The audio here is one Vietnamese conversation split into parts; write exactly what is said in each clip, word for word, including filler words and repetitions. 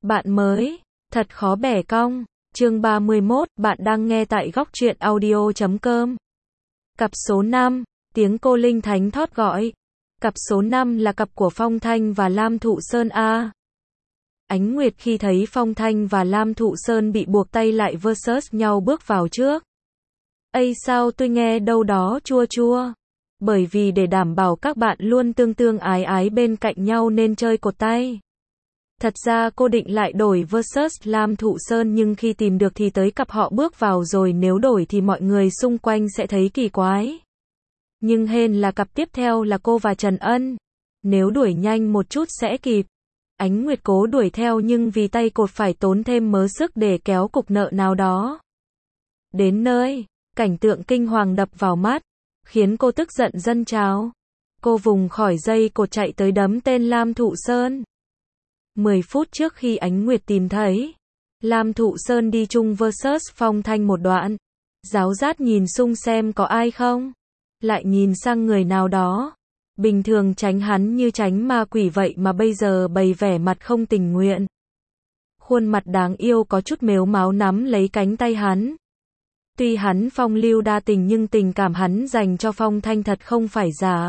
Bạn mới, thật khó bẻ cong. Chương ba mươi mốt, bạn đang nghe tại góc truyện audio chấm com. Cặp số năm, tiếng cô Linh Thánh thót gọi. Cặp số năm là cặp của Phong Thanh và Lam Thụ Sơn a. Ánh Nguyệt khi thấy Phong Thanh và Lam Thụ Sơn bị buộc tay lại versus nhau bước vào trước. Ây sao tôi nghe đâu đó chua chua. Bởi vì để đảm bảo các bạn luôn tương tương ái ái bên cạnh nhau nên chơi cột tay. Thật ra cô định lại đổi versus Lam Thụ Sơn nhưng khi tìm được thì tới cặp họ bước vào rồi, nếu đổi thì mọi người xung quanh sẽ thấy kỳ quái. Nhưng hên là cặp tiếp theo là cô và Trần Ân. Nếu đuổi nhanh một chút sẽ kịp. Ánh Nguyệt cố đuổi theo nhưng vì tay cột phải tốn thêm mớ sức để kéo cục nợ nào đó. Đến nơi, cảnh tượng kinh hoàng đập vào mắt, khiến cô tức giận dâng trào. Cô vùng khỏi dây cột chạy tới đấm tên Lam Thụ Sơn. mười phút trước khi Ánh Nguyệt tìm thấy, Lam Thụ Sơn đi chung versus Phong Thanh một đoạn. Giáo giác nhìn xung xem có ai không. Lại nhìn sang người nào đó. Bình thường tránh hắn như tránh ma quỷ vậy mà bây giờ bày vẻ mặt không tình nguyện. Khuôn mặt đáng yêu có chút mếu máo nắm lấy cánh tay hắn. Tuy hắn phong lưu đa tình nhưng tình cảm hắn dành cho Phong Thanh thật không phải giả.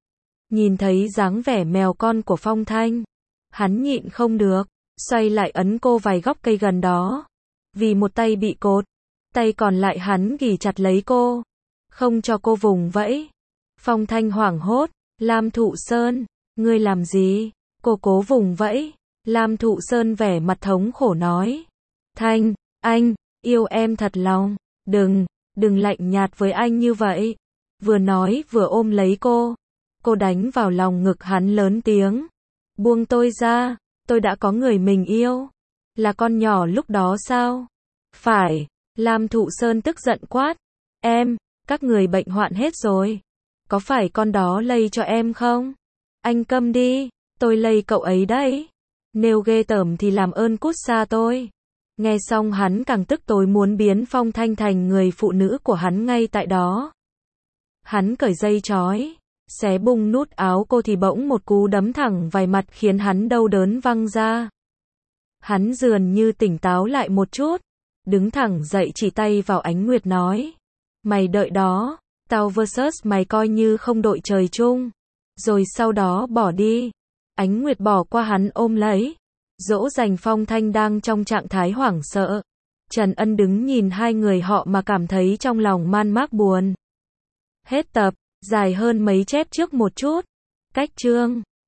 Nhìn thấy dáng vẻ mèo con của Phong Thanh, hắn nhịn không được, xoay lại ấn cô vài góc cây gần đó. Vì một tay bị cột, tay còn lại hắn ghì chặt lấy cô, không cho cô vùng vẫy. Phong Thanh hoảng hốt, Lam Thụ Sơn, ngươi làm gì? Cô cố vùng vẫy. Lam Thụ Sơn vẻ mặt thống khổ nói, Thanh, anh, yêu em thật lòng, đừng, đừng lạnh nhạt với anh như vậy. Vừa nói vừa ôm lấy cô, cô đánh vào lòng ngực hắn lớn tiếng, buông tôi ra, tôi đã có người mình yêu. Là con nhỏ lúc đó sao? Phải, Lam Thụ Sơn tức giận quát, em, các người bệnh hoạn hết rồi. Có phải con đó lây cho em không? Anh câm đi, tôi lây cậu ấy đấy. Nếu ghê tởm thì làm ơn cút xa tôi. Nghe xong hắn càng tức tối muốn biến Phong Thanh thành người phụ nữ của hắn ngay tại đó. Hắn cởi dây trói, xé bung nút áo cô thì bỗng một cú đấm thẳng vào mặt khiến hắn đau đớn văng ra. Hắn dường như tỉnh táo lại một chút, đứng thẳng dậy chỉ tay vào Ánh Nguyệt nói, mày đợi đó, tao versus mày coi như không đội trời chung. Rồi sau đó bỏ đi. Ánh Nguyệt bỏ qua hắn ôm lấy, dỗ dành Phong Thanh đang trong trạng thái hoảng sợ. Trần Ân đứng nhìn hai người họ mà cảm thấy trong lòng man mác buồn. Hết tập, dài hơn mấy chép trước một chút. Cách chương